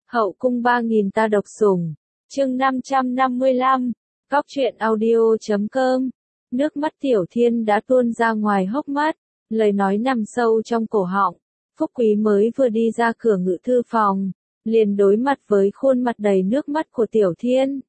Hậu cung 3000 ta độc sủng. Chương 555. Cóc truyện audio.com. Nước mắt Tiểu Thiên đã tuôn ra ngoài hốc mắt, lời nói nằm sâu trong cổ họng. Phúc Quý mới vừa đi ra cửa ngự thư phòng, liền đối mặt với khuôn mặt đầy nước mắt của Tiểu Thiên.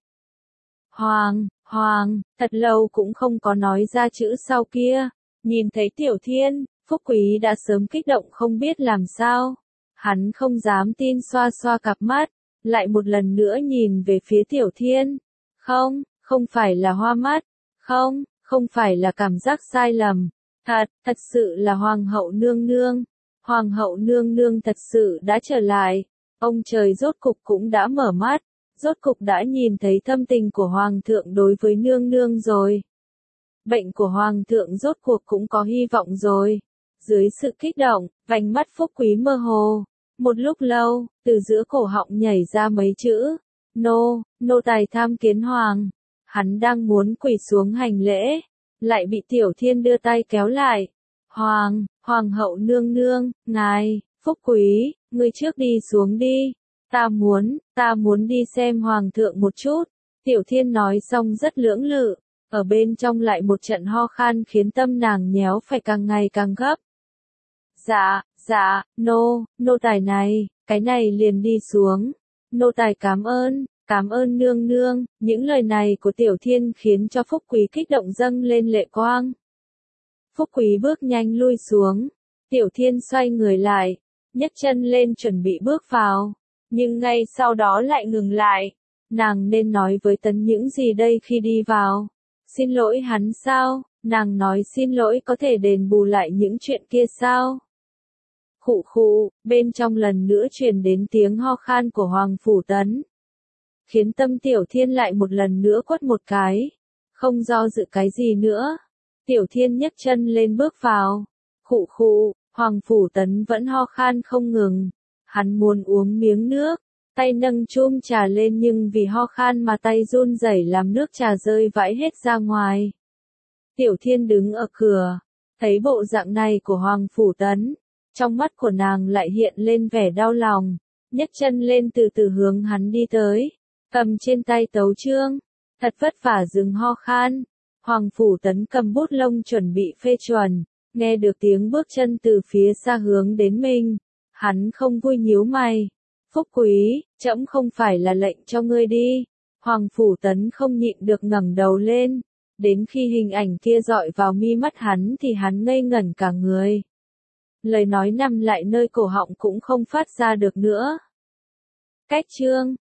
Hoàng, thật lâu cũng không có nói ra chữ sau kia. Nhìn thấy Tiểu Thiên, Phúc Quý đã sớm kích động không biết làm sao. Hắn không dám tin xoa xoa cặp mắt, lại một lần nữa nhìn về phía Tiểu Thiên. Không phải là hoa mắt, không phải là cảm giác sai lầm. Thật sự là Hoàng hậu nương nương. Hoàng hậu nương nương thật sự đã trở lại. Ông trời rốt cục cũng đã mở mắt, rốt cục đã nhìn thấy thâm tình của Hoàng thượng đối với nương nương rồi. Bệnh của Hoàng thượng rốt cuộc cũng có hy vọng rồi. Dưới sự kích động, vành mắt Phúc Quý mơ hồ. Một lúc lâu, từ giữa cổ họng nhảy ra mấy chữ. Nô tài tham kiến Hoàng. Hắn đang muốn quỳ xuống hành lễ, lại bị Tiểu Thiên đưa tay kéo lại. Hoàng hậu nương nương, ngài, Phúc Quý, ngươi trước đi xuống đi. Ta muốn đi xem Hoàng thượng một chút. Tiểu Thiên nói xong rất lưỡng lự, ở bên trong lại một trận ho khan khiến tâm nàng nhéo phải càng ngày càng gấp. Dạ, nô tài này, cái này liền đi xuống. Nô tài cảm ơn nương nương. Những lời này của Tiểu Thiên khiến cho Phúc Quý kích động dâng lên lệ quang. Phúc Quý bước nhanh lui xuống. Tiểu Thiên xoay người lại, nhấc chân lên chuẩn bị bước vào, nhưng ngay sau đó lại ngừng lại. Nàng nên nói với Tấn những gì đây khi đi vào? Xin lỗi hắn sao? Nàng nói xin lỗi có thể đền bù lại những chuyện kia sao? Khụ, bên trong lần nữa truyền đến tiếng ho khan của Hoàng Phủ Tấn, khiến tâm Tiểu Thiên lại một lần nữa quất một cái. Không do dự cái gì nữa, Tiểu Thiên nhấc chân lên bước vào. Khụ, Hoàng Phủ Tấn vẫn ho khan không ngừng. Hắn muốn uống miếng nước, tay nâng chum trà lên nhưng vì ho khan mà tay run rẩy làm nước trà rơi vãi hết ra ngoài. Tiểu Thiên đứng ở cửa, thấy bộ dạng này của Hoàng Phủ Tấn, trong mắt của nàng lại hiện lên vẻ đau lòng, nhấc chân lên từ từ hướng hắn đi tới, cầm trên tay tấu chương, thật vất vả dừng ho khan. Hoàng Phủ Tấn cầm bút lông chuẩn bị phê chuẩn, nghe được tiếng bước chân từ phía xa hướng đến mình, hắn không vui nhíu mày. Phúc Quý, trẫm không phải là lệnh cho ngươi đi. Hoàng Phủ Tấn không nhịn được ngẩng đầu lên, đến khi hình ảnh kia dọi vào mi mắt hắn thì hắn ngây ngẩn cả người. Lời nói nằm lại nơi cổ họng cũng không phát ra được nữa. Cách chương